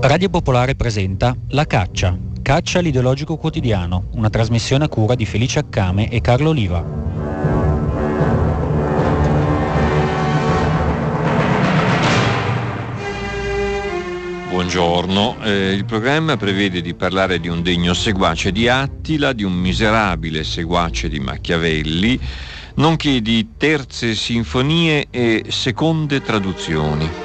Radio Popolare presenta La Caccia, Caccia all'ideologico quotidiano, una trasmissione a cura di Felice Accame e Carlo Oliva. Buongiorno, il programma prevede di parlare di un degno seguace di Attila, di un miserabile seguace di Machiavelli, nonché di terze sinfonie e seconde traduzioni.